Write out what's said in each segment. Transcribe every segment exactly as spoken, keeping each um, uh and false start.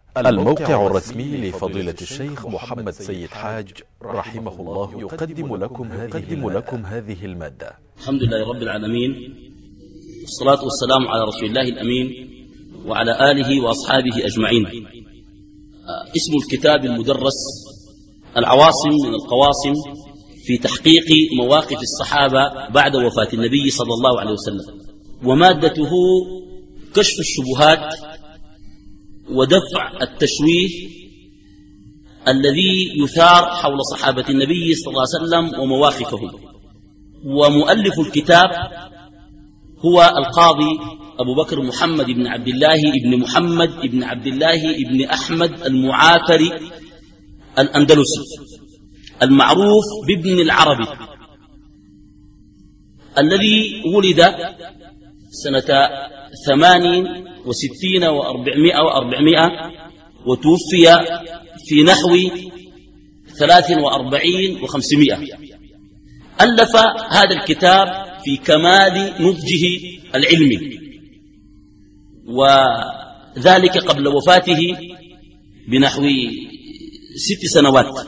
الموقع الرسمي لفضيلة الشيخ محمد سيد حاج رحمه الله يقدم لكم هذه, لكم هذه المادة. الحمد لله رب العالمين، والصلاة والسلام على رسول الله الأمين وعلى آله وأصحابه أجمعين. اسم الكتاب المدرس العواصم من القواصم في تحقيق مواقف الصحابة بعد وفاة النبي صلى الله عليه وسلم، ومادته كشف الشبهات ودفع التشويه الذي يثار حول صحابة النبي صلى الله عليه وسلم ومواقفهم. ومؤلف الكتاب هو القاضي أبو بكر محمد بن عبد الله بن محمد بن عبد الله بن أحمد المعافري الأندلسي المعروف بابن العربي، الذي ولد سنة ثمان وستين وأربعمائة وأربعمائة وتوفي في نحو ثلاث وأربعين وخمسمائة. ألف هذا الكتاب في كمال نضجه العلمي، وذلك قبل وفاته بنحو ست سنوات.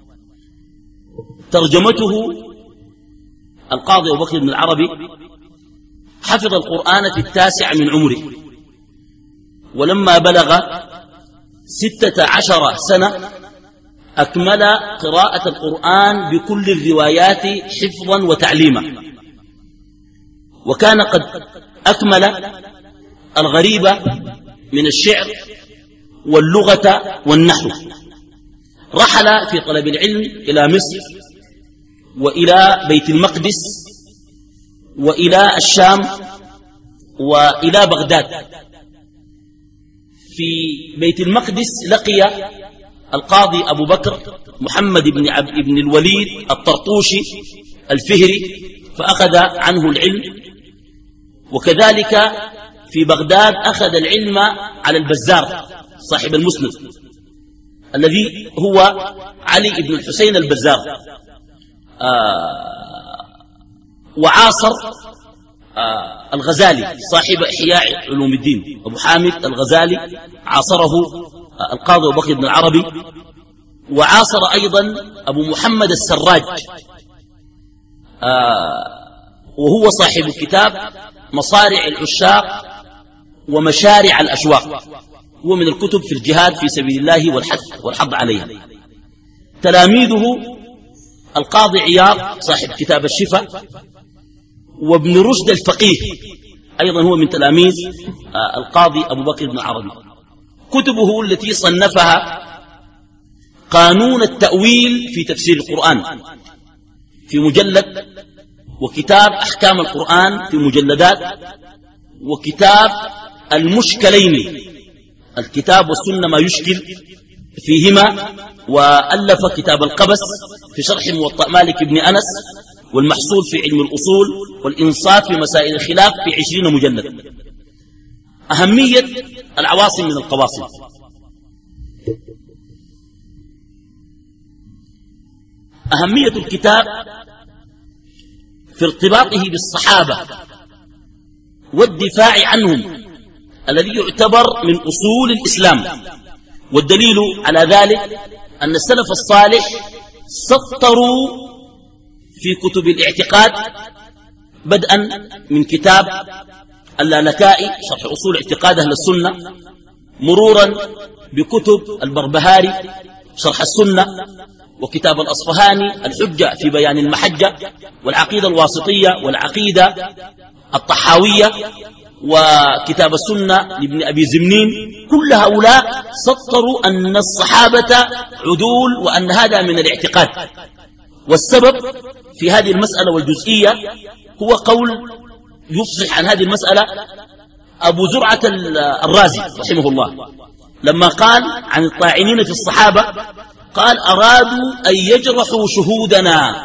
ترجمته: القاضي أبو بكر بن العربي حفظ القرآن في التاسع من عمره، ولما بلغ ستة عشر سنة أكمل قراءة القرآن بكل الروايات حفظا وتعليما، وكان قد أكمل الغريب من الشعر واللغة والنحو. رحل في طلب العلم إلى مصر وإلى بيت المقدس وإلى الشام وإلى بغداد. في بيت المقدس لقي القاضي أبو بكر محمد بن عبد بن الوليد الطرطوشي الفهري فأخذ عنه العلم، وكذلك في بغداد أخذ العلم على البزار صاحب المسند الذي هو علي بن الحسين البزار. آه وعاصر آه الغزالي صاحب إحياء علوم الدين، أبو حامد الغزالي عاصره آه القاضي أبو بكر بن العربي، وعاصر أيضا أبو محمد السراج آه وهو صاحب الكتاب مصارع العشاق ومشارع الأشواق، هو من الكتب في الجهاد في سبيل الله والحث والحض عليها. تلاميذه القاضي عياض صاحب كتاب الشفاء، وابن رشد الفقيه أيضا هو من تلاميذ القاضي أبو بكر بن العربي. كتبه التي صنفها: قانون التأويل في تفسير القرآن في مجلد، وكتاب أحكام القرآن في مجلدات، وكتاب المشكلين الكتاب والسنة ما يشكل فيهما، وألف كتاب القبس في شرح موطأ مالك بن أنس، والمحصول في علم الأصول، والإنصاف في مسائل الخلاف في عشرين مجلد. أهمية العواصم من القواصم: أهمية الكتاب في ارتباطه بالصحابة والدفاع عنهم الذي يعتبر من أصول الإسلام. والدليل على ذلك أن السلف الصالح سطروا في كتب الاعتقاد، بدءا من كتاب اللالكائي شرح أصول اعتقاد أهل السنة، مرورا بكتب البربهاري شرح السنة، وكتاب الأصفهاني الحجة في بيان المحجة، والعقيدة الواسطية، والعقيدة الطحاوية، وكتاب السنة لابن أبي زمنين. كل هؤلاء سطروا أن الصحابة عدول، وأن هذا من الاعتقاد. والسبب في هذه المسألة والجزئية هو قول يفصح عن هذه المسألة أبو زرعة الرازي رحمه الله، لما قال عن الطاعنين في الصحابة، قال: أرادوا أن يجرحوا شهودنا،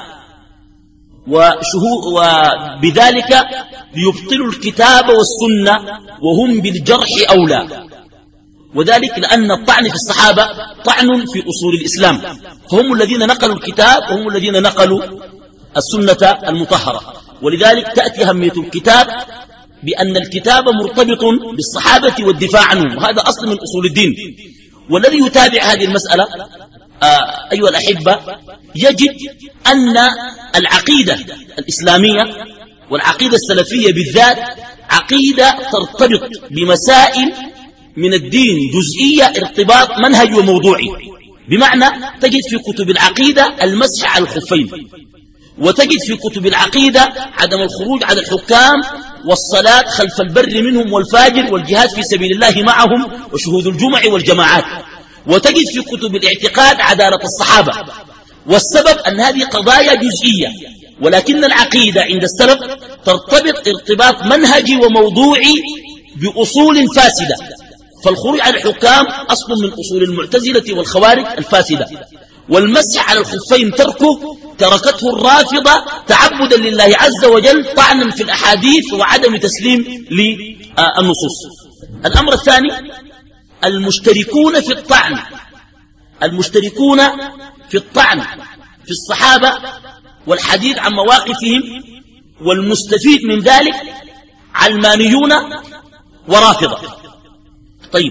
وبذلك ليبطلوا الكتاب والسنة وهم بالجرح أولى. وذلك لأن الطعن في الصحابة طعن في أصول الإسلام، فهم الذين نقلوا الكتاب وهم الذين نقلوا السنة المطهرة. ولذلك تأتي أهمية الكتاب بأن الكتاب مرتبط بالصحابة والدفاع عنهم، وهذا أصل من أصول الدين. والذي يتابع هذه المسألة آه أيها الأحبة يجد أن العقيدة الإسلامية والعقيدة السلفية بالذات عقيدة ترتبط بمسائل من الدين جزئية ارتباط منهج وموضوعي. بمعنى تجد في كتب العقيدة المسح على الخفين، وتجد في كتب العقيدة عدم الخروج على الحكام والصلاة خلف البر منهم والفاجر والجهاد في سبيل الله معهم وشهود الجمع والجماعات، وتجد في كتب الاعتقاد عدالة الصحابة. والسبب أن هذه قضايا جزئية، ولكن العقيدة عند السلف ترتبط ارتباط منهجي وموضوعي بأصول فاسدة. فالخروج على الحكام أصل من أصول المعتزلة والخوارج الفاسدة، والمسح على الخفين تركه تركته الرافضة تعبدا لله عز وجل طعنا في الأحاديث وعدم تسليم للنصوص. الأمر الثاني المشتركون في الطعن المشتركون في الطعن في الصحابة والحديث عن مواقفهم، والمستفيد من ذلك علمانيون ورافضة. طيب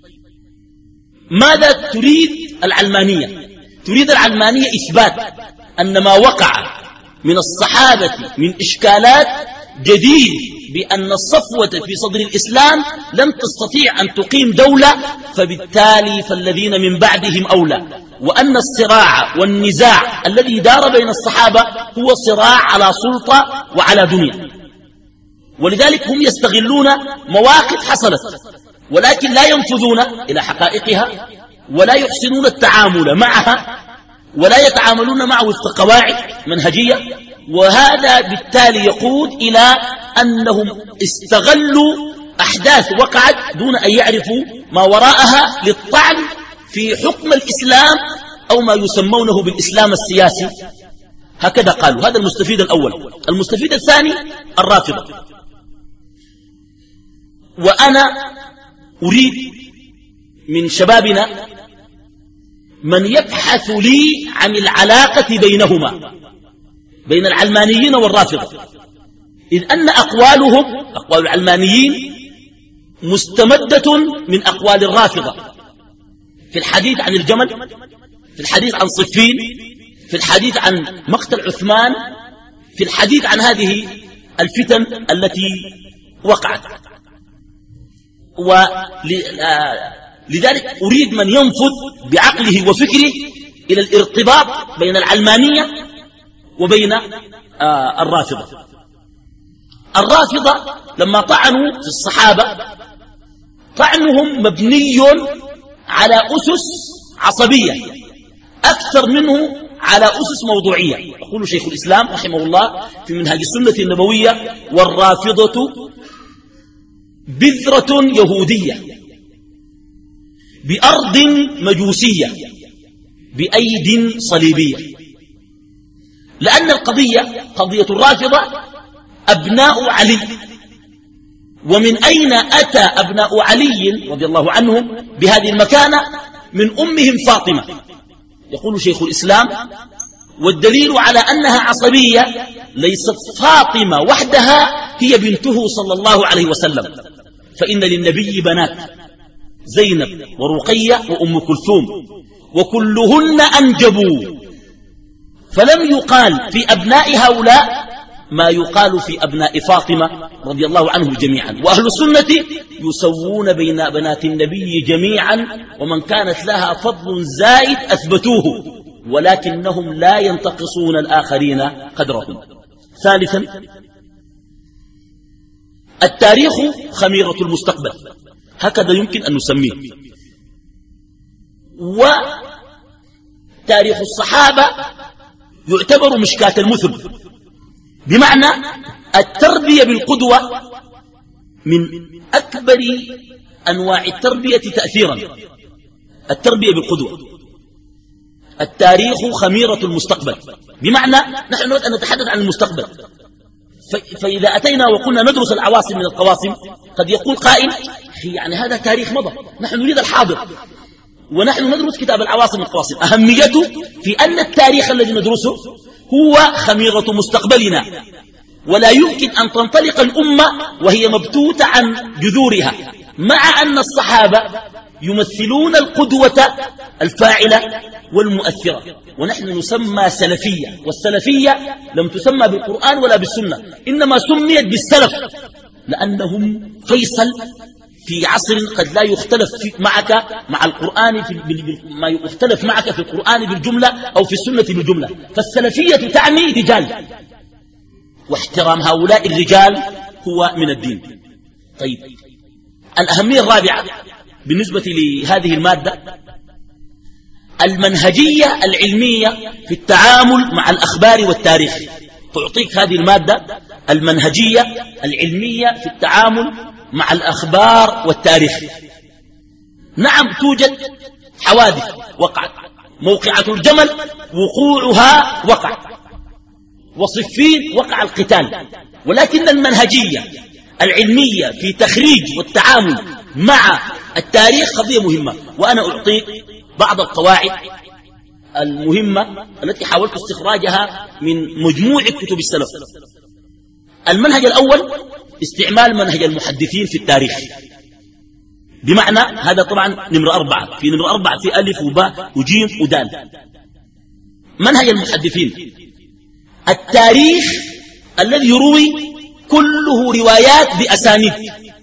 ماذا تريد العلمانية؟ تريد العلمانية إثبات أن ما وقع من الصحابة من إشكالات جديد بأن الصفوة في صدر الإسلام لم تستطيع أن تقيم دولة، فبالتالي فالذين من بعدهم أولى، وأن الصراع والنزاع الذي دار بين الصحابة هو صراع على سلطة وعلى دنيا. ولذلك هم يستغلون مواقف حصلت، ولكن لا ينفذون إلى حقائقها ولا يحسنون التعامل معها ولا يتعاملون معه وفق قواعد منهجية. وهذا بالتالي يقود إلى أنهم استغلوا أحداث وقعت دون أن يعرفوا ما وراءها للطعن في حكم الإسلام أو ما يسمونه بالإسلام السياسي. هكذا قالوا. هذا المستفيد الأول. المستفيد الثاني الرافضة. وأنا أريد من شبابنا من يبحث لي عن العلاقة بينهما، بين العلمانيين والرافضة، إذ أن أقوالهم أقوال العلمانيين مستمدة من أقوال الرافضة في الحديث عن الجمل، في الحديث عن صفين، في الحديث عن مقتل عثمان، في الحديث عن هذه الفتن التي وقعت. ولذلك أريد من ينفذ بعقله وفكره إلى الارتباط بين العلمانية وبين آه الرافضة. الرافضة لما طعنوا في الصحابة طعنهم مبني على أسس عصبية أكثر منه على أسس موضوعية. يقول شيخ الإسلام رحمه الله في منهاج السنة النبوية: والرافضة بذرة يهودية بأرض مجوسية بأيد صليبية. لأن القضية قضية الرافضة أبناء علي. ومن أين أتى أبناء علي رضي الله عنهم بهذه المكانة؟ من أمهم فاطمة. يقول شيخ الإسلام: والدليل على أنها عصبية ليست فاطمة وحدها هي بنته صلى الله عليه وسلم، فإن للنبي بنات زينب ورقية وأم كلثوم وكلهن أنجبوا، فلم يقال في أبناء هؤلاء ما يقال في أبناء فاطمة رضي الله عنهم جميعا. وأهل السنة يسوون بين بنات النبي جميعا، ومن كانت لها فضل زائد أثبتوه، ولكنهم لا ينتقصون الآخرين قدرهم. ثالثا التاريخ خميرة المستقبل، هكذا يمكن أن نسميه. وتاريخ الصحابة يعتبر مشكاة المثل، بمعنى التربية بالقدوة من أكبر أنواع التربية تأثيرا. التربية بالقدوة. التاريخ خميرة المستقبل، بمعنى نحن نريد أن نتحدث عن المستقبل. فإذا أتينا وقلنا ندرس العواصم من القواسم قد يقول قائل: يعني هذا تاريخ مضى، نحن نريد الحاضر، ونحن ندرس كتاب العواصم من القواسم. أهميته في أن التاريخ الذي ندرسه هو خميرة مستقبلنا، ولا يمكن أن تنطلق الأمة وهي مبتوتة عن جذورها. مع أن الصحابة يمثلون القدوة الفاعلة والمؤثرة، ونحن نسمى سلفية، والسلفية لم تسمى بالقرآن ولا بالسنة، إنما سميت بالسلف لأنهم فيصل في عصر قد لا يختلف معك مع القرآن في ما يختلف معك في القرآن بالجملة أو في السنة بالجملة. فالسلفية تعني رجال، واحترام هؤلاء الرجال هو من الدين. طيب، الأهمية الرابعة بالنسبة لهذه المادة المنهجية العلمية في التعامل مع الأخبار والتاريخ. تعطيك هذه المادة المنهجية العلمية في التعامل مع الأخبار والتاريخ. نعم، توجد حوادث وقعت، موقعة الجمل وقوعها وقع، وصفين وقع القتال، ولكن المنهجية العلمية في تخريج والتعامل مع التاريخ قضية مهمة. وأنا أعطيك بعض القواعد المهمة التي حاولت استخراجها من مجموع كتب السلف. المنهج الأول استعمال منهج المحدثين في التاريخ، بمعنى هذا طبعا نمرة أربعة، في نمرة أربعة في ألف وباء وجيم ودال. منهج المحدثين التاريخ الذي يروي كله روايات بأسانيد،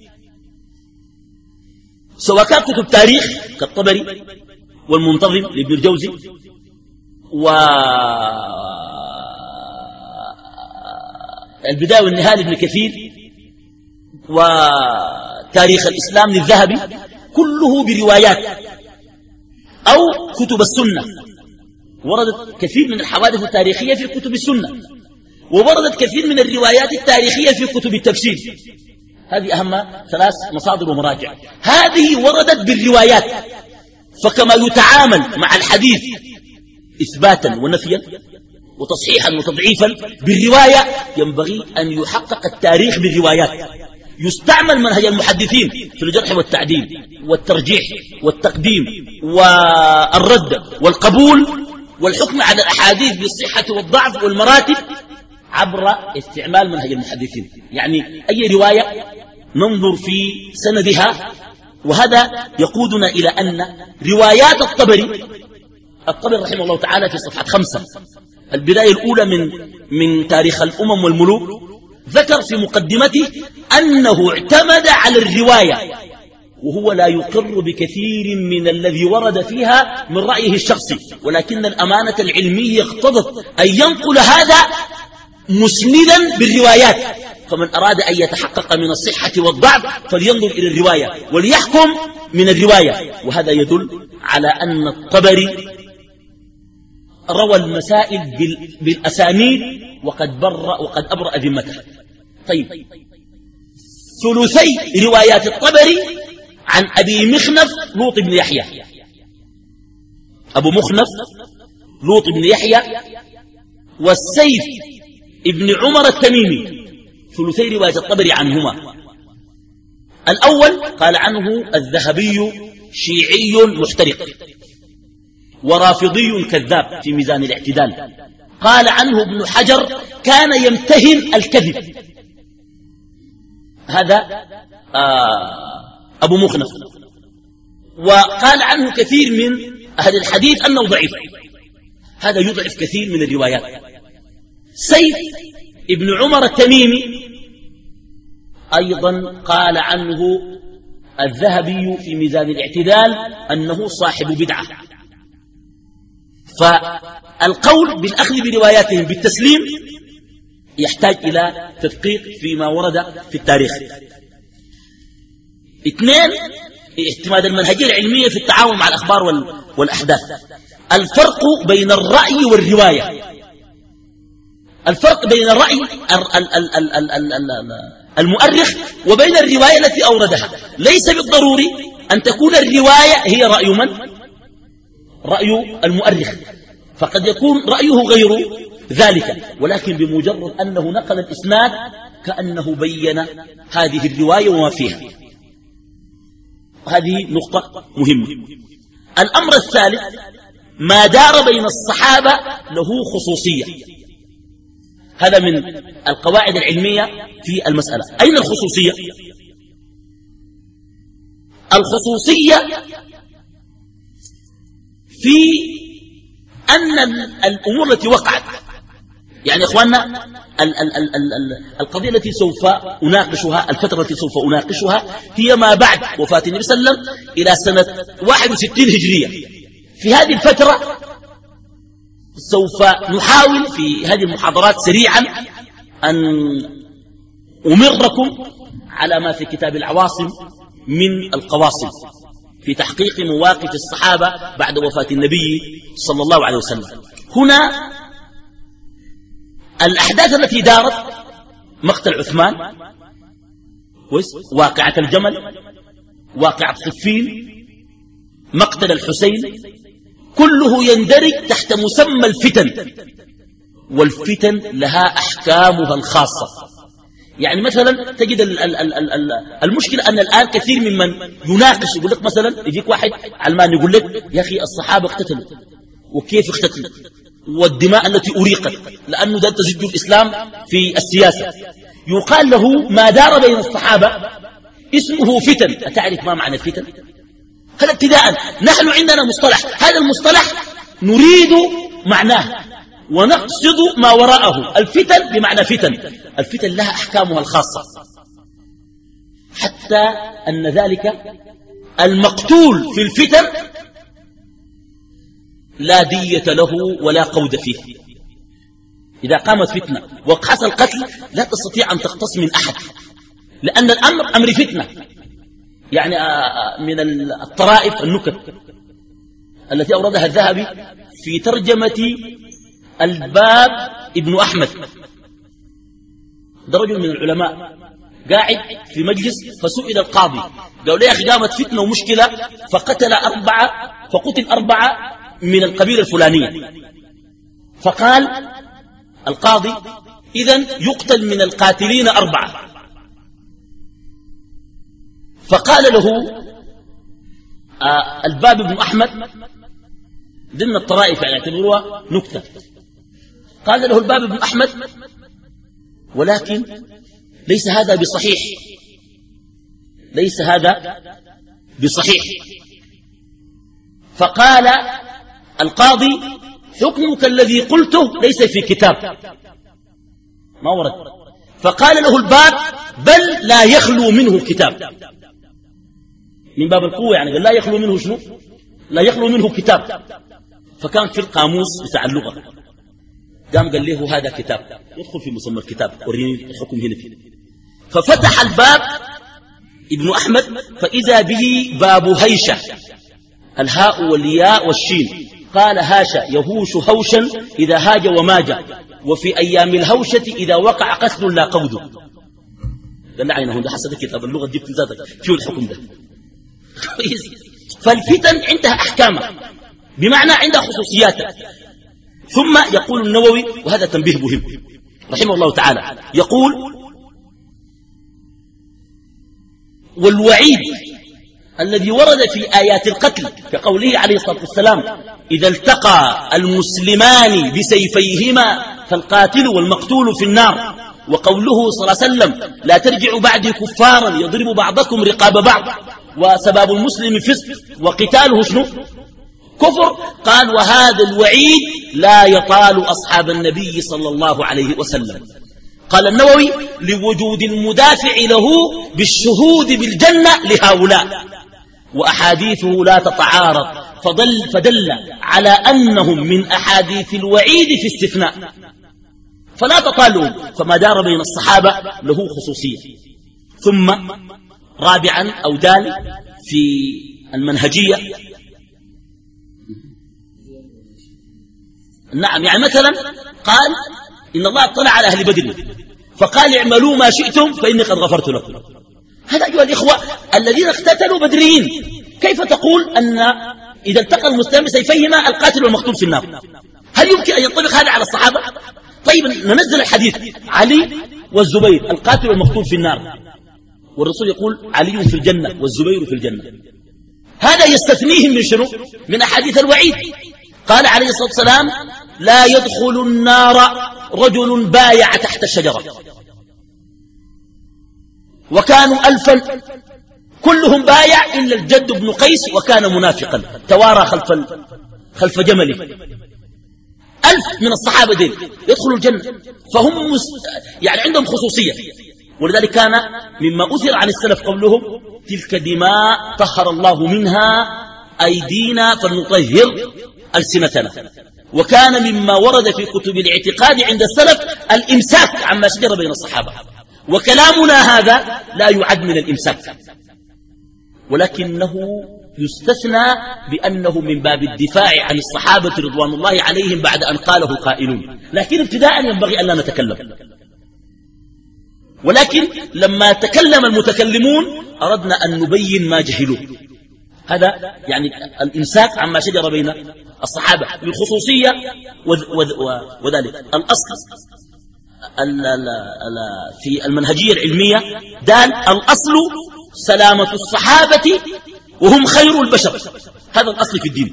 سواء كان كتب تاريخ كالطبري والمنتظم لابن الجوزي والبداية والنهاية لابن كثير وتاريخ الإسلام للذهبي، كله بروايات، أو كتب السنة. وردت كثير من الحوادث التاريخية في كتب السنة، ووردت كثير من الروايات التاريخية في كتب التفسير. هذه أهم ثلاث مصادر ومراجع. هذه وردت بالروايات، فكما يتعامل مع الحديث إثباتا ونفيا وتصحيحا وتضعيفا بالرواية، ينبغي أن يحقق التاريخ بالروايات. يستعمل منهج المحدثين في الجرح والتعديل والترجيح والتقديم والرد والقبول والحكم على الأحاديث بالصحة والضعف والمراتب عبر استعمال منهج المحدثين. يعني أي رواية ننظر في سندها، وهذا يقودنا إلى أن روايات الطبري الطبري رحمه الله تعالى في صفحة خمسة البداية الأولى من من تاريخ الأمم والملوك ذكر في مقدمته أنه اعتمد على الرواية، وهو لا يقر بكثير من الذي ورد فيها من رأيه الشخصي، ولكن الأمانة العلمية اقتضت أن ينقل هذا مسندا بالروايات. فمن أراد أن يتحقق من الصحة والضعف فلينظر إلى الرواية وليحكم من الرواية. وهذا يدل على أن الطبري روى المسائل بالأسانيد وقد برأ وقد أبرأ ذمته. طيب، ثلثي روايات الطبري عن أبي مخنف لوط بن يحيى، أبو مخنف لوط بن يحيى والسيف ابن عمر التميمي، ثلثي رواية الطبري عنهما. الأول قال عنه الذهبي شيعي محترق ورافضي كذاب في ميزان الاعتدال. قال عنه ابن حجر كان يمتهن الكذب. هذا آه أبو مخنف. وقال عنه كثير من أهل الحديث أنه ضعيف، هذا يضعف كثير من الروايات. سيف ابن عمر التميمي أيضا قال عنه الذهبي في ميزان الاعتدال أنه صاحب بدعة. فالقول بالأخذ برواياتهم بالتسليم يحتاج إلى تدقيق فيما ورد في التاريخ. اثنين، اعتماد المنهجية العلمية في التعاون مع الأخبار والأحداث. الفرق بين الرأي والرواية، الفرق بين الرأي المؤرخ وبين الرواية التي أوردها. ليس بالضروري أن تكون الرواية هي رأي من؟ رأي المؤرخ، فقد يكون رأيه غير ذلك، ولكن بمجرد أنه نقل الإسناد كأنه بين هذه الرواية وما فيها. هذه نقطة مهمة. الأمر الثالث ما دار بين الصحابة له خصوصية. هذا من القواعد العلمية في المسألة. أين الخصوصية؟ الخصوصية في أن الأمور التي وقعت، يعني إخواننا ال ال ال ال القضية التي سوف أناقشها، الفترة التي سوف أناقشها هي ما بعد وفاة النبي صلى الله عليه وسلم إلى سنة واحد وستين هجرية. في هذه الفترة سوف نحاول في هذه المحاضرات سريعا أن أمركم على ما في كتاب العواصم من القواصم في تحقيق مواقف الصحابة بعد وفاة النبي صلى الله عليه وسلم. هنا الأحداث التي دارت: مقتل عثمان، واقعة الجمل، واقعة صفين، مقتل الحسين، كله يندرج تحت مسمى الفتن، والفتن لها أحكامها الخاصة. يعني مثلا تجد ال ال ال ال ال المشكلة أن الآن كثير ممن يناقش يقول لك مثلا، يجيك واحد علمان يقول لك يا أخي الصحابة اقتتلوا، وكيف اقتتلوا، والدماء التي أريقت، لأنه ده تزج الإسلام في السياسة. يقال له ما دار بين الصحابة اسمه فتن. أتعرف ما معنى الفتن؟ هذا ابتداء. نحن عندنا مصطلح، هذا المصطلح نريد معناه ونقصد ما وراءه. الفتن بمعنى فتن، الفتن لها أحكامها الخاصة، حتى أن ذلك المقتول في الفتن لا دية له ولا قود فيه. إذا قامت فتنة وحصل قتل لا تستطيع أن تقتص من أحد، لأن الأمر أمر فتنة. يعني من الطرائف النكت التي أوردها الذهبي في ترجمة الباب ابن أحمد، ده رجل من العلماء قاعد في مجلس فسئل القاضي، قال له يا أخي قامت فتنة ومشكلة فقتل أربعة فقتل أربعة من القبيلة الفلانية. فقال القاضي إذن يقتل من القاتلين أربعة. فقال له آه الباب بن أحمد ضمن الطرائف، يعني اعتبروها نكتة، قال له الباب بن أحمد ولكن ليس هذا بصحيح، ليس هذا بصحيح. فقال القاضي حكمك الذي قلته ليس في كتاب، ما ورد. فقال له الباب بل لا يخلو منه كتاب، من باب القوة، يعني قال لا يخلو منه شنو؟ لا يخلو منه كتاب. فكان في القاموس بتاع اللغة، قام قال له هذا كتاب، يدخل في مسمى الكتاب، وريني الحكم هنا فيه. ففتح الباب ابن أحمد فإذا به باب هيشة، الهاء والياء والشين. قال هاشا يهوش هوشا إذا هاج وماج، وفي أيام الهوشة إذا وقع قتل لا قود. قال لا عينه، ده حسد كتاب اللغة جبت ذاتك فيه الحكم ده. فالفتن عندها أحكامها، بمعنى عندها خصوصياتها. ثم يقول النووي، وهذا تنبيه مهم رحمه الله تعالى، يقول والوعيد الذي ورد في آيات القتل كقوله عليه الصلاة والسلام إذا التقى المسلمان بسيفيهما فالقاتل والمقتول في النار، وقوله صلى الله عليه وسلم لا ترجعوا بعدي كفارا يضرب بعضكم رقاب بعض، وسباب المسلم فسق وقتاله شنو؟ كفر. قال وهذا الوعيد لا يطال أصحاب النبي صلى الله عليه وسلم. قال النووي لوجود المدافع له بالشهود بالجنة لهؤلاء، وأحاديثه لا تتعارض، فدل, فدل على أنهم من أحاديث الوعيد في استثناء، فلا تطالهم، فما دار بين الصحابة له خصوصية. ثم رابعا أو دال في المنهجية، نعم، يعني مثلا قال إن الله اطلع على أهل بدر فقال اعملوا ما شئتم فإني قد غفرت لكم. هذا أيها الإخوة الذين اقتتلوا بدريين، كيف تقول أن إذا التقى المسلم بسيفيهما القاتل والمقتول في النار؟ هل يمكن أن ينطبق هذا على الصحابة؟ طيب ننزل الحديث، علي والزبير القاتل والمقتول في النار، والرسول يقول علي في الجنة والزبير في الجنة. هذا يستثنيهم من شنو؟ من أحاديث الوعيد. قال عليه الصلاة والسلام لا يدخل النار رجل بايع تحت الشجرة، وكانوا ألفا كلهم بايع إلا الجد بن قيس وكان منافقا توارى خلف خلف جمله، ألف من الصحابة دين يدخلوا الجنة، فهم مست... يعني عندهم خصوصية. ولذلك كان مما أثر عن السلف قبلهم: تلك دماء طهر الله منها أيدينا فلنطهر ألسنتنا. وكان مما ورد في كتب الاعتقاد عند السلف الإمساك عما شجر بين الصحابة، وكلامنا هذا لا يعد من الإمساك، ولكنه يستثنى بأنه من باب الدفاع عن الصحابة رضوان الله عليهم بعد أن قاله قائلون. لكن ابتداء ينبغي أن لا نتكلم، ولكن لما تكلم المتكلمون أردنا أن نبين ما جهلوا. هذا يعني الإمساك عما شجر بين الصحابة بالخصوصية. وذلك الأصل في المنهجية العلمية دال الأصل سلامة الصحابة وهم خير البشر، هذا الأصل في الدين.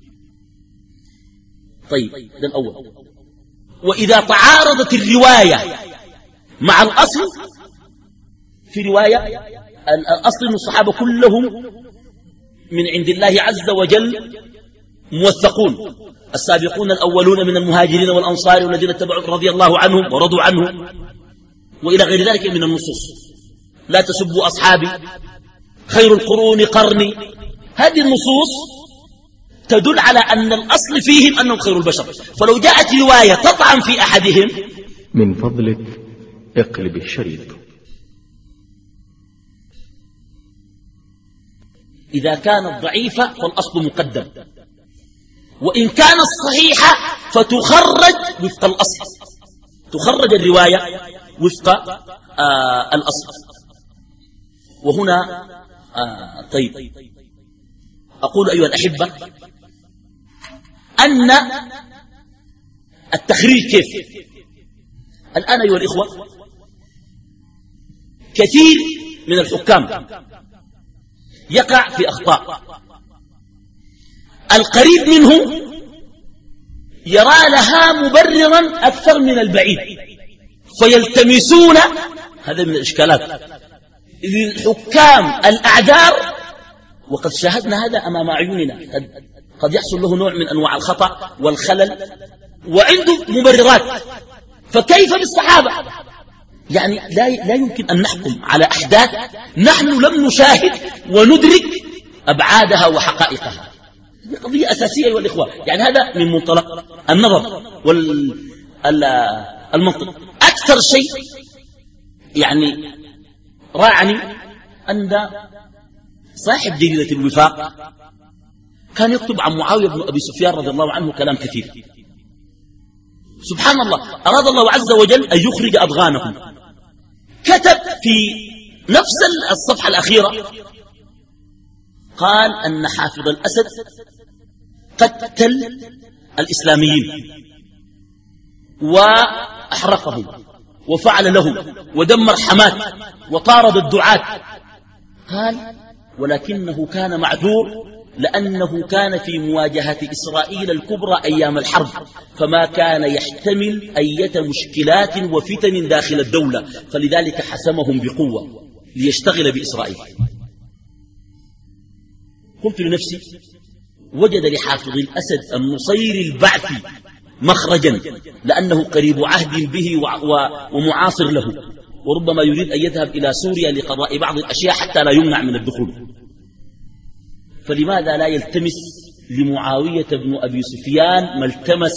طيب، ده الأول. وإذا تعارضت الرواية مع الأصل، في رواية الأصل أن الصحابة كلهم من عند الله عز وجل موثقون، السابقون الأولون من المهاجرين والأنصار والذين اتبعوا رضي الله عنهم ورضوا عنه، وإلى غير ذلك من النصوص. لا تسبوا أصحابي، خير القرون قرني. هذه النصوص تدل على أن الأصل فيهم أنهم خير البشر. فلو جاءت رواية تطعن في أحدهم، من فضلك اقلب الشريط. إذا كانت ضعيفة فالأصل مقدم، وإن كانت صحيحة فتخرج وفق الأصل، تخرج الرواية وفق آه الأصل. وهنا آه طيب، أقول أيها الأحبة أن التخريج كيف. الآن أيها الإخوة، كثير من الحكام يقع في أخطاء، القريب منه يرى لها مبررا أكثر من البعيد، فيلتمسون، هذا من الإشكالات للحكام الأعذار. وقد شاهدنا هذا أمام أعيننا، قد, قد يحصل له نوع من أنواع الخطأ والخلل وعنده مبررات. فكيف بالصحابة؟ يعني لا, لا يمكن أن نحكم على أحداث نحن لم نشاهد وندرك أبعادها وحقائقها. هذه قضية أساسية أيها الإخوة. يعني هذا من منطلق النظر والمنطق. أكثر شيء يعني راعني أن صاحب جريدة الوفاق كان يكتب عن معاوية بن أبي سفيان رضي الله عنه كلام كثير. سبحان الله، أراد الله عز وجل أن يخرج أضغانهم. كتب في نفس الصفحة الأخيرة قال أن حافظ الأسد قتل الإسلاميين وأحرقهم وفعل لهم ودمر حماة وطارد الدعاة. قال ولكنه كان معذور لأنه كان في مواجهة إسرائيل الكبرى أيام الحرب، فما كان يحتمل أية مشكلات وفتن داخل الدولة، فلذلك حسمهم بقوة ليشتغل بإسرائيل. قلت لنفسي وجد لحافظ الأسد النصير البعثي مخرجا، لأنه قريب عهد به ومعاصر له، وربما يريد أن يذهب إلى سوريا لقضاء بعض الأشياء حتى لا يمنع من الدخول. فلماذا لا يلتمس لمعاوية بن أبي سفيان ما التمس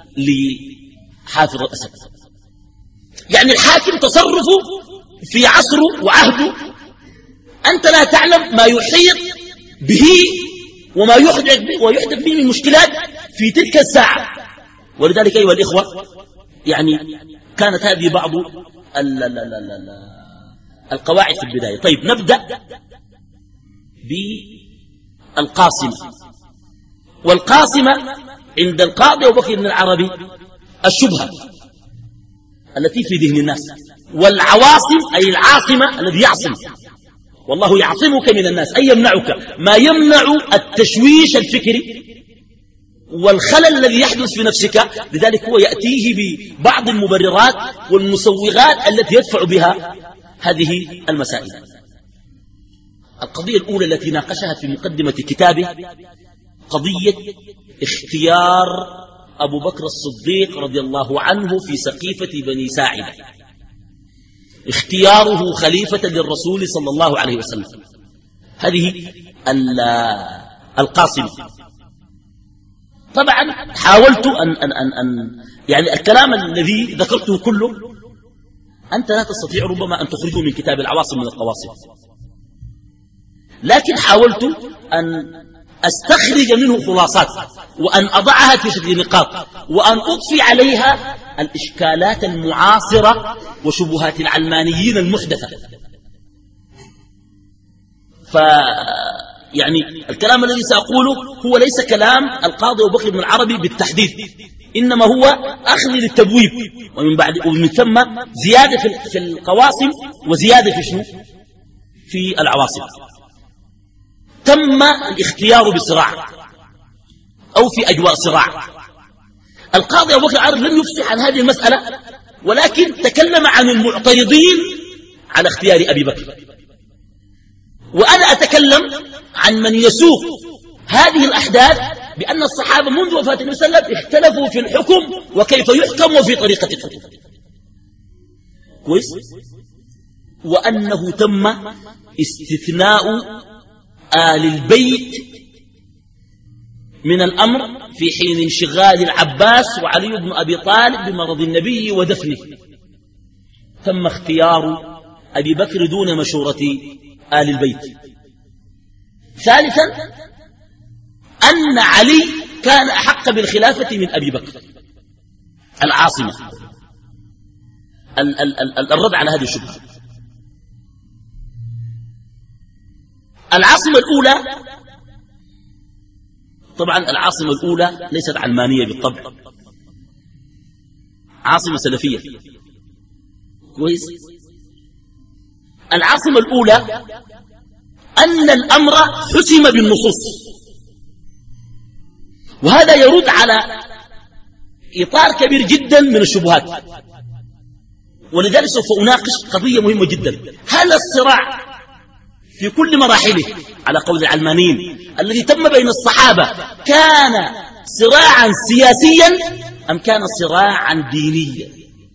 لحافظ الأسد؟ يعني الحاكم تصرفه في عصره وعهده، أنت لا تعلم ما يحيط به وما يحدث به ويحدث به من مشكلات في تلك الساعة. ولذلك أيها الإخوة، يعني كانت هذه بعض ال ال ال ال القواعد في البداية. طيب، نبدأ بالقاصمة. والقاصمة عند القاضي أبو بكر بن العربي الشبهة التي في ذهن الناس، والعواصم أي العاصمة الذي يعصم، والله يعصمك من الناس أي يمنعك ما يمنع التشويش الفكري والخلل الذي يحدث في نفسك. لذلك هو يأتيه ببعض المبررات والمسوغات التي يدفع بها هذه المسائل. القضية الأولى التي ناقشها في مقدمة كتابه قضية اختيار أبو بكر الصديق رضي الله عنه في سقيفة بني ساعدة، اختياره خليفة للرسول صلى الله عليه وسلم. هذه القاصمة. طبعا حاولت أن, أن, أن, أن يعني الكلام الذي ذكرته كله أنت لا تستطيع ربما أن تخرجه من كتاب العواصم من القواصم، لكن حاولت أن أستخرج منه خلاصات وأن أضعها في شكل نقاط وأن أضفي عليها الإشكالات المعاصرة وشبهات العلمانيين المحدثة. ف يعني الكلام الذي سأقوله هو ليس كلام القاضي أبو بكر بن العربي بالتحديد، إنما هو أخذ للتبويب، ومن بعد ومن ثم زيادة في القواصم وزيادة في شنو في العواصم. تم الاختيار بصراع أو في أجواء صراع. القاضي أبو بكر العربي لم يفصح عن هذه المسألة، ولكن تكلم عن المعترضين على اختيار أبي بكر، وأنا أتكلم عن من يسوق هذه الأحداث بأن الصحابة منذ وفاة النبي صلى الله عليه وسلم اختلفوا في الحكم وكيف يحكم وفي طريقة الحكم. كويس؟ وأنه تم استثناء آل البيت من الأمر في حين انشغال العباس وعلي بن أبي طالب بمرض النبي ودفنه. تم اختيار أبي بكر دون مشورة آل البيت. ثالثا أن علي كان أحق بالخلافة من أبي بكر. العاصمة ال ال ال الرد على هذه الشبهة. العاصمة الأولى، طبعا العاصمة الأولى ليست علمانية بالطبع، عاصمة سلفية. كويس؟ العاصمة الأولى أن الأمر حسم بالنصوص، وهذا يرد على إطار كبير جدا من الشبهات، ولذلك سوف أناقش قضية مهمة جدا. هل الصراع في كل مراحله على قول العلمانيين الذي تم بين الصحابة كان صراعا سياسيا أم كان صراعا دينيا؟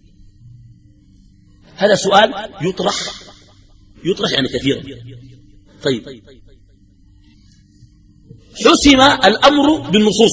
هذا سؤال يطرح يطرح يعني كثيرا. طيب، حسم الأمر بالنصوص،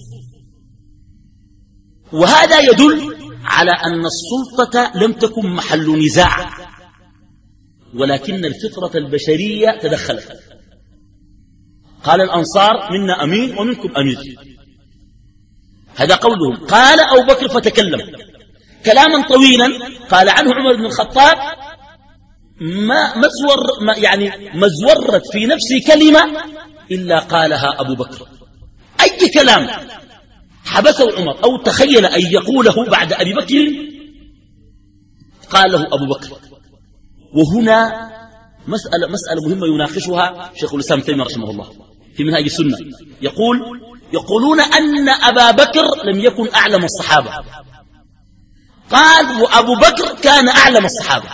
وهذا يدل على أن السلطة لم تكن محل نزاع، ولكن الفطرة البشرية تدخلت. قال الأنصار منا أمير ومنكم أمير، هذا قولهم. قال أبو بكر فتكلم كلاما طويلا قال عنه عمر بن الخطاب ما مزور ما يعني مزورت في نفسي كلمة إلا قالها أبو بكر. أي كلام حبسه عمر أو تخيل أن يقوله بعد أبي بكر قاله أبو بكر. وهنا مسألة, مسألة مهمة يناقشها شيخ الإسلام ابن تيمية رحمه الله في منهاج السنة. يقول يقولون أن أبا بكر لم يكن أعلم الصحابة. قال وأبو بكر كان أعلم الصحابة،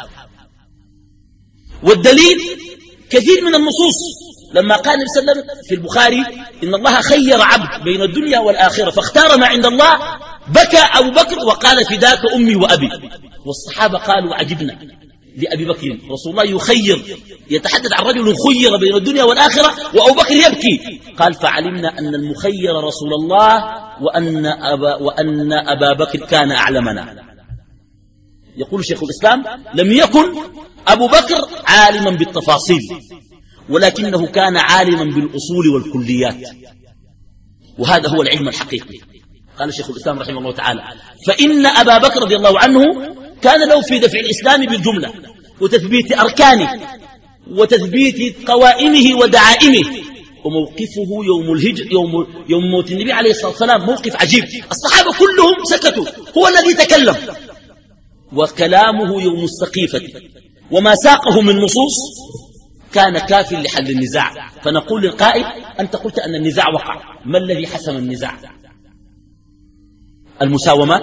والدليل كثير من النصوص لما قال النبي صلى الله عليه وسلم في البخاري إن الله خير عبد بين الدنيا والآخرة فاختار ما عند الله، بكى أبو بكر وقال فداك أمي وأبي. والصحابة قالوا عجبنا لأبي بكر، رسول الله يخير، يتحدث عن رجل خير بين الدنيا والآخرة وأبو بكر يبكي. قال فعلمنا أن المخير رسول الله وأن أبا, وأن أبا بكر كان أعلمنا. يقول شيخ الإسلام لم يكن أبو بكر عالما بالتفاصيل، ولكنه كان عالما بالأصول والكليات، وهذا هو العلم الحقيقي. قال شيخ الإسلام رحمه الله تعالى فإن أبا بكر رضي الله عنه كان له في دفع الإسلام بالجملة وتثبيت أركانه وتثبيت قوائمه ودعائمه، وموقفه يوم الهجر يوم, يوم موت النبي عليه الصلاة والسلام موقف عجيب. الصحابة كلهم سكتوا، هو الذي تكلم، وكلامه يوم السقيفة وما ساقه من نصوص كان كافٍ لحل النزاع. فنقول للقائل أنت قلت أن النزاع وقع، ما الذي حسم النزاع؟ المساومات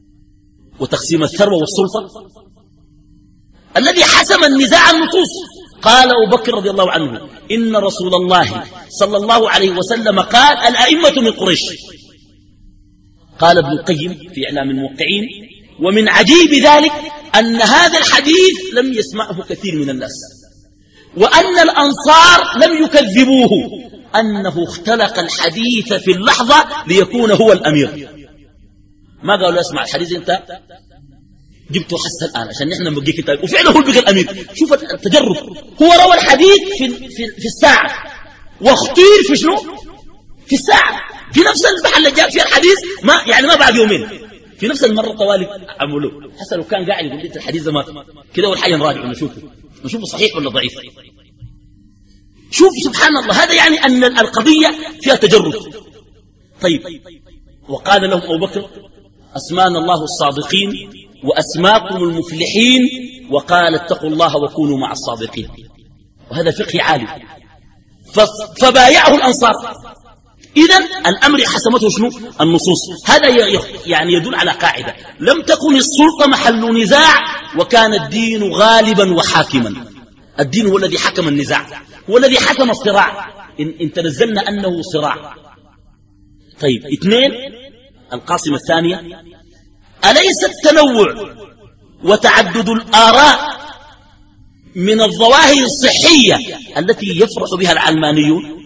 وتقسيم الثروة والسلطة. الذي حسم النزاع النصوص، قال أبو بكر رضي الله عنه إن رسول الله صلى الله عليه وسلم قال الأئمة من قريش. قال ابن القيم في إعلام الموقعين ومن عجيب ذلك أن هذا الحديث لم يسمعه كثير من الناس، وأن الأنصار لم يكذبوه، أنه اختلق الحديث في اللحظة ليكون هو الأمير. ما قالوا اسمع الحديث أنت جبته حس الآن عشان نحن نبقيك كتاب، وفعلا هو بقى الأمير. شوف التجرب، هو روى الحديث في, في, في الساعة واختير في شنو؟ في الساعة، في نفس المحل اللي جاء فيها الحديث، ما يعني ما بعد يومين، في نفس المرة طوالي عملوه. حسن لو كان قاعد يقول لي الحديث ده ما كده أول حاجة نراجعه نشوفه نشوفه صحيح ولا ضعيف. شوف سبحان الله، هذا يعني أن القضية فيها تجرد. طيب، وقال لهم أبو بكر أسمانا الله الصادقين وأسماكم المفلحين، وقال اتقوا الله وكونوا مع الصادقين. وهذا فقه عالي. فبايعه الأنصار. إذن الأمر حسمته شنو؟ النصوص. هذا يعني يدل على قاعدة، لم تكن السلطة محل نزاع، وكان الدين غالبا وحاكما. الدين هو الذي حكم النزاع، هو الذي حكم الصراع، إن, إن تنزلنا أنه صراع. طيب، اثنين، القاسمة الثانية، أليس التنوع وتعدد الآراء من الظواهر الصحية التي يفرح بها العلمانيون؟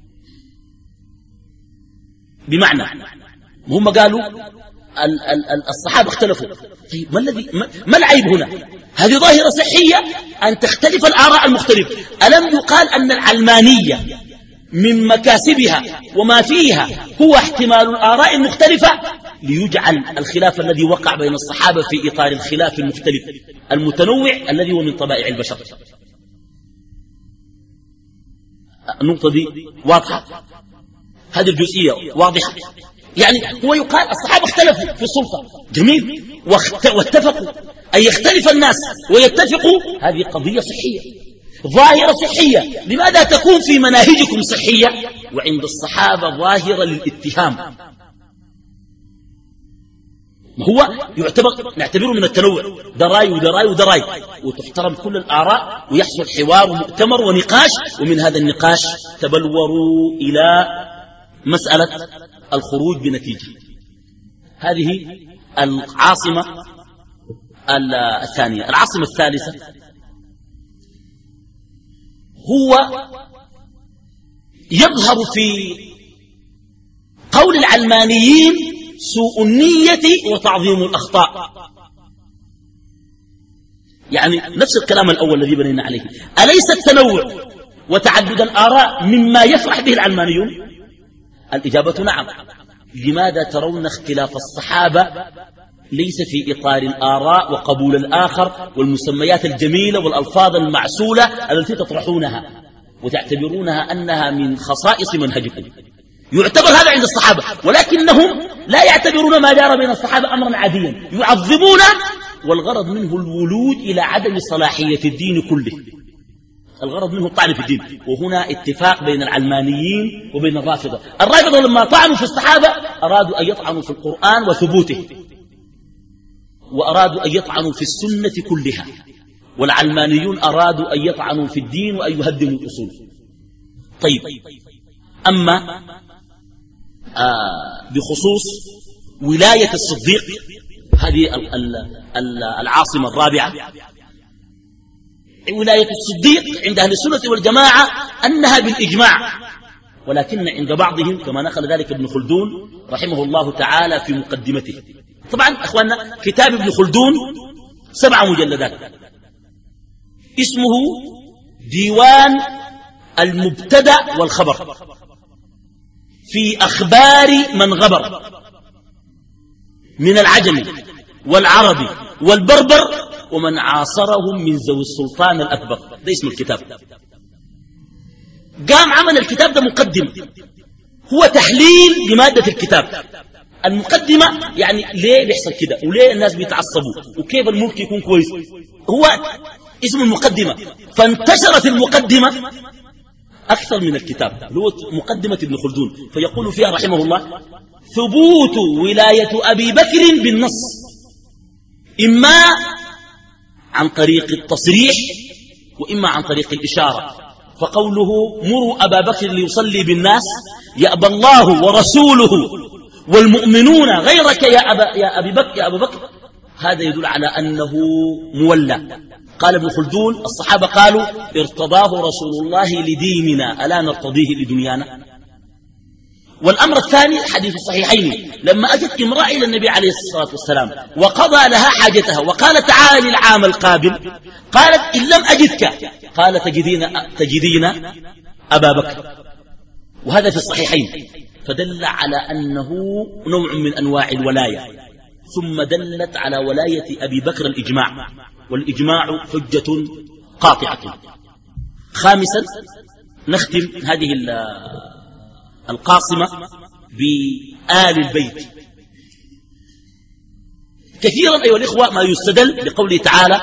بمعنى هم قالوا ال ال ال الصحابة اختلفوا. طيب، ما الذي ما, ما العيب هنا؟ هذه ظاهرة صحية أن تختلف الآراء المختلفة. ألم يقال أن العلمانية من مكاسبها وما فيها هو احتمال الآراء المختلفة، ليجعل الخلاف الذي وقع بين الصحابة في إطار الخلاف المختلف المتنوع الذي هو من طبائع البشر. النقطة دي واضحة، هذه الجزئية واضحة. يعني هو يقال الصحابة اختلفوا في السلطة، جميل، واتفقوا أن يختلف الناس ويتفقوا، هذه قضية صحية، ظاهرة صحية. لماذا تكون في مناهجكم صحية وعند الصحابة ظاهرة للاتهام؟ ما هو يعتبر نعتبره من التنوع، ده راي وده راي وده راي، وتحترم كل الآراء ويحصل حوار ومؤتمر ونقاش، ومن هذا النقاش تبلوروا إلى مسألة الخروج بنتيجة. هذه العاصمة الثانية. العاصمة الثالثة هو يظهر في قول العلمانيين سوء النية وتعظيم الأخطاء. يعني نفس الكلام الأول الذي بنينا عليه، أليس التنوع وتعدد الآراء مما يفرح به العلمانيون؟ الإجابة نعم. لماذا ترون اختلاف الصحابة ليس في إطار الآراء وقبول الآخر والمسميات الجميلة والألفاظ المعسولة التي تطرحونها وتعتبرونها أنها من خصائص منهجكم؟ يعتبر هذا عند الصحابة، ولكنهم لا يعتبرون ما جرى بين الصحابة أمرا عاديا، يعظمونه، والغرض منه الولوج إلى عدم صلاحية الدين كله. الغرض منه الطعن في الدين. وهنا اتفاق بين العلمانيين وبين الرافضة. الرافضة لما طعنوا في الصحابة أرادوا أن يطعنوا في القرآن وثبوته، وأرادوا أن يطعنوا في السنة كلها، والعلمانيون أرادوا أن يطعنوا في الدين وأن يهدموا الأصول. طيب، أما آه بخصوص ولاية الصديق، هذه ال ال ال العاصمة الرابعة، ولاية الصديق عند أهل السنة والجماعة أنها بالإجماع، ولكن عند بعضهم كما نقل ذلك ابن خلدون رحمه الله تعالى في مقدمته. طبعا أخواننا، كتاب ابن خلدون سبع مجلدات، اسمه ديوان المبتدأ والخبر في أخبار من غبر من العجم والعربي والبربر ومن عاصرهم من ذوي السلطان الأكبر. ده اسم الكتاب. قام عمل الكتاب ده مقدم، هو تحليل لمادة الكتاب. المقدمة يعني ليه بيحصل كده، وليه الناس بيتعصبوا، وكيف الملك يكون كويس، هو اسم المقدمة. فانتشرت المقدمة أكثر من الكتاب، هو مقدمة ابن خلدون، فيقول فيها رحمه الله: ثبوت ولاية أبي بكر بالنص، إما عن طريق التصريح وإما عن طريق الإشارة. فقوله مروا أبا بكر ليصلي بالناس يأبى الله ورسوله والمؤمنون غيرك يا أبا, يا أبي بكر يا أبو بكر، هذا يدل على أنه مولى. قال ابن خلدون الصحابة قالوا ارتضاه رسول الله لديننا ألا نرتضيه لدنيانا. والأمر الثاني حديث الصحيحين لما أتت امرأة إلى النبي عليه الصلاة والسلام وقضى لها حاجتها وقال تعالي العام القابل، قالت إن لم أجدك قال تجدين, تجدين أبا بكر، وهذا في الصحيحين، فدل على أنه نوع من أنواع الولاية. ثم دلت على ولاية أبي بكر الإجماع، والإجماع حجة قاطعة. خامسا نختم هذه القاصمة بآل البيت. كثيرا أيها الإخوة ما يستدل بقوله تعالى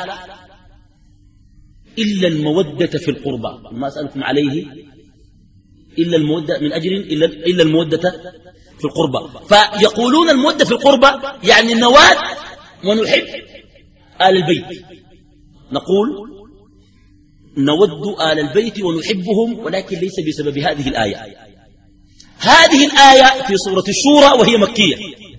إلا المودة في القربى، ما أسألكم عليه إلا المودة من أجل إلا, إلا المودة في القربى. فيقولون المودة في القربى يعني النواد ونحب آل البيت. نقول نود آل البيت ونحبهم، ولكن ليس بسبب هذه الآية. هذه الآية في سورة الشورى وهي مكية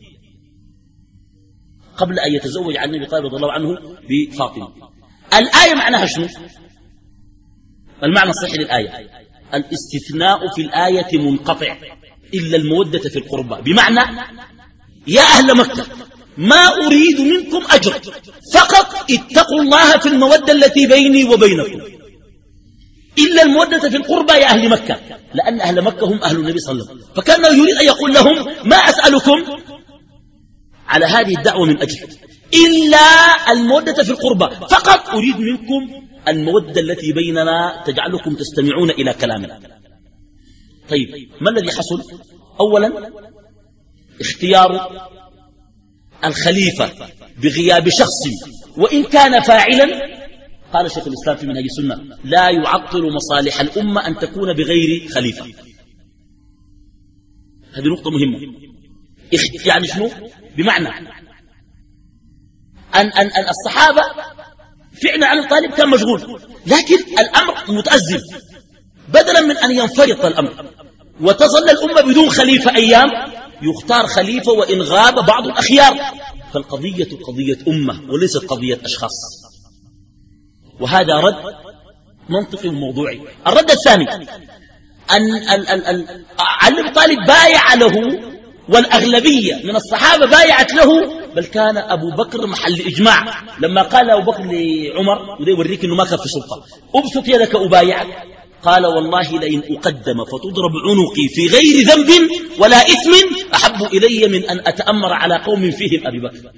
قبل أن يتزوج عن النبي رضي الله عنه بفاطمة. الآية معناها شنو؟ المعنى الصحيح للآية الاستثناء في الآية منقطع إلا المودة في القربى، بمعنى يا أهل مكة ما أريد منكم أجر، فقط اتقوا الله في المودة التي بيني وبينكم. إلا المودة في القربى يا أهل مكة، لأن أهل مكة هم أهل النبي صلى الله عليه وسلم، فكان يريد أن يقول لهم ما أسألكم على هذه الدعوة من أجل إلا المودة في القربى، فقط أريد منكم المودة التي بيننا تجعلكم تستمعون إلى كلامنا. طيب ما الذي حصل؟ أولا اختيار الخليفة بغياب شخص وإن كان فاعلا. قال شيخ الإسلام في منهج السنة لا يعطل مصالح الأمة أن تكون بغير خليفة. هذه نقطة مهمة. يعني شنو؟ بمعنى أن, أن, أن الصحابة فعلا علي طالب كان مشغول، لكن الأمر متأزم، بدلا من أن ينفرط الأمر وتظل الأمة بدون خليفة أيام، يختار خليفة وإن غاب بعض الأخيار. فالقضية قضية أمة وليست قضية أشخاص، وهذا رد منطقي وموضوعي. الرد الثاني أن علي طالب بايع له والأغلبية من الصحابة بايعت له، بل كان أبو بكر محل إجماع. لما قال أبو بكر لعمر وده يوريك أنه ما كان في سلطة أبسط يدك أبايعك، قال والله لئن أقدم فتضرب عنقي في غير ذنب ولا إثم أحب إلي من أن أتأمر على قوم فيهم أبي بكر.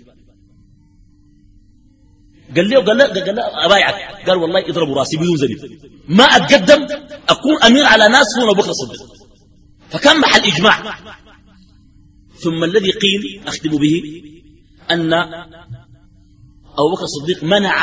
قال له قال له قال له أبايعك، قال والله اضربوا راسي بدون ذنب، ما أتقدم أكون أمير على ناس هو أبو بكر الصديق. فكان محل إجماع. ثم الذي قيل أختم به أن أبو بكر الصديق منع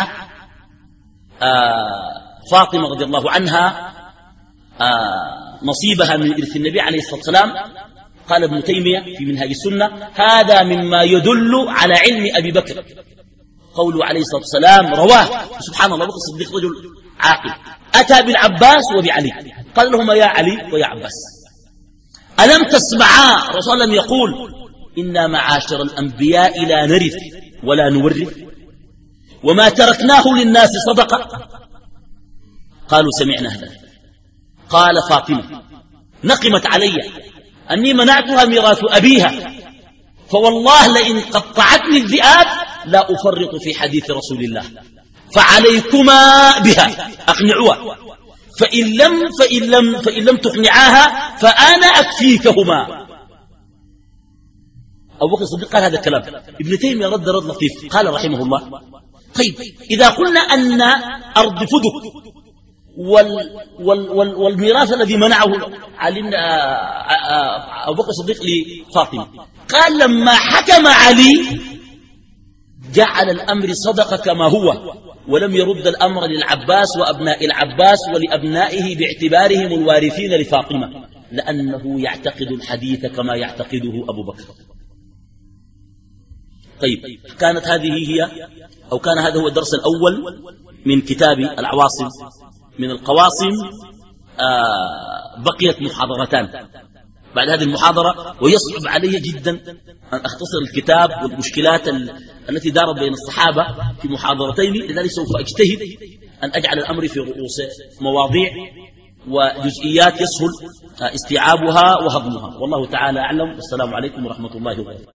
آه فاطمة رضي الله عنها آه نصيبها من إرث النبي عليه الصلاة والسلام. قال ابن تيمية في منهاج السنة هذا مما يدل على علم أبي بكر. قوله عليه الصلاة والسلام رواه سبحان الله، أبو بكر الصديق رجل عاقل، أتى بالعباس وبعلي قال لهما يا علي ويا عباس ألم تسمعا رسول الله يقول إنا معاشر الأنبياء لا نرث ولا نورث وما تركناه للناس صدقة؟ قالوا سمعنا هذا. قال فاطمة نقمت علي أني منعتها ميراث أبيها، فوالله لئن قطعتني الذئاب لا أفرط في حديث رسول الله، فعليكما بها أقنعوها، فإن لم, فإن لم, فإن لم تقنعاها فأنا أكفيكهما. أبو بكر الصديق قال هذا الكلام. ابن تيمية رد رد لطيف قال رحمه الله طيب إذا قلنا أن أرض فدك وال وال وال والميراث الذي منعه علمنا أبو بكر الصديق لفاطمة، قال لما حكم علي جعل الأمر صدق كما هو، ولم يرد الأمر للعباس وأبناء العباس ولأبنائه باعتبارهم الوارثين لفاطمة، لأنه يعتقد الحديث كما يعتقده أبو بكر. طيب كانت هذه هي أو كان هذا هو الدرس الأول من كتاب العواصم من القواصم آه بقيت محاضرتان بعد هذه المحاضرة، ويصعب علي جدا أن أختصر الكتاب والمشكلات التي دارت بين الصحابة في محاضرتين، لذلك سوف أجتهد أن أجعل الأمر في رؤوس مواضيع وجزئيات يسهل استيعابها وهضمها. والله تعالى أعلم، والسلام عليكم ورحمة الله وبركاته.